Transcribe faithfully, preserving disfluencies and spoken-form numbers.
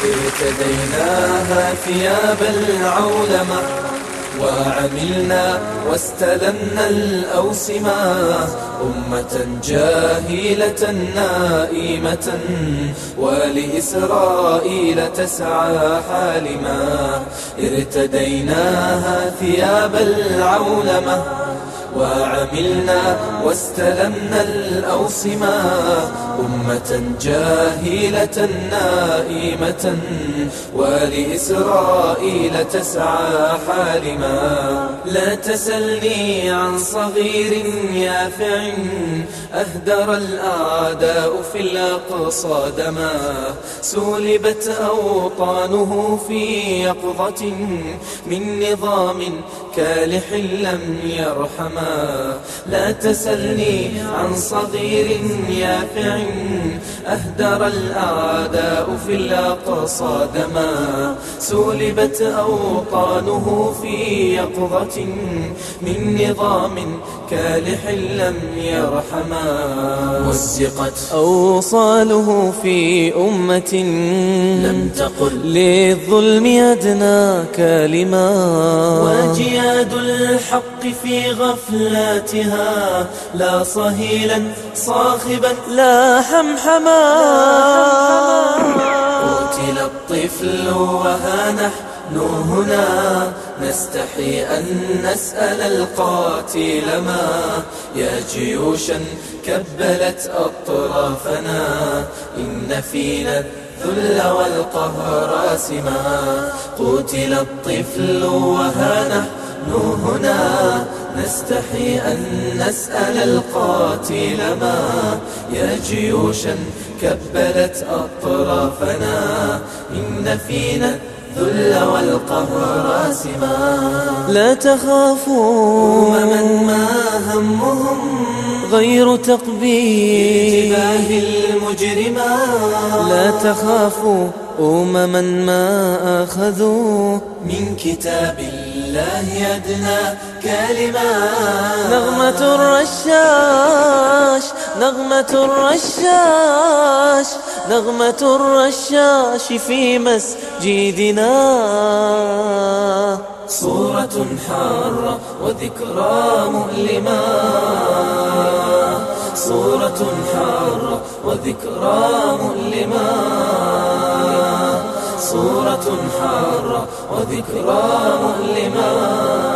ارتديناها ثياب العولمة وعملنا واستلمنا الأوسمة، أمة جاهلة نائمة ولإسرائيل تسعى حالما. ارتديناها ثياب العولمة وعملنا واستلمنا الأوسمة، أمة جاهلة نائمة ولإسرائيل تسعى حالما. لا تسلني عن صغير يافع أهدر الأعداء في الأقصى دما، سولبت أوطانه في يقظة من نظام كالح لم يرحما. لا تسلني عن صغير يافع أهدر الأعداء في الأقصى دما، سولبت أوطانه في يقظة من نظام كالح لم يرحما. مزقت أوصاله في أمة لم تقل للظلم أدنى كلمة، وجياد الحق في غفلاتها لا صهيلا صاخبا لا حمحما. قتل الطفل وها نحن هنا نستحي أن نسأل القاتل ما، يا جيوشا كبلت أطرافنا إن فينا الذل والقهر سما. قتل الطفل وها نحن هنا نستحي أن نسأل القاتل ما، يا جيوشا كبلت أطرافنا إن فينا الذل والقهر سما. لا تخافوا أمما ما همهم غير تقبيل جباه المجرما، لا تخافوا أمما ما أخذوا من كتاب الله أدنى كلمة. نغمة الرشاش نغمة الرشاش نغمة الرشاش في مسجدنا، صورة حارة وذكرى مؤلمة، صورة حارة وذكرى مؤلمة، صورة حارة وذكرى مؤلمة.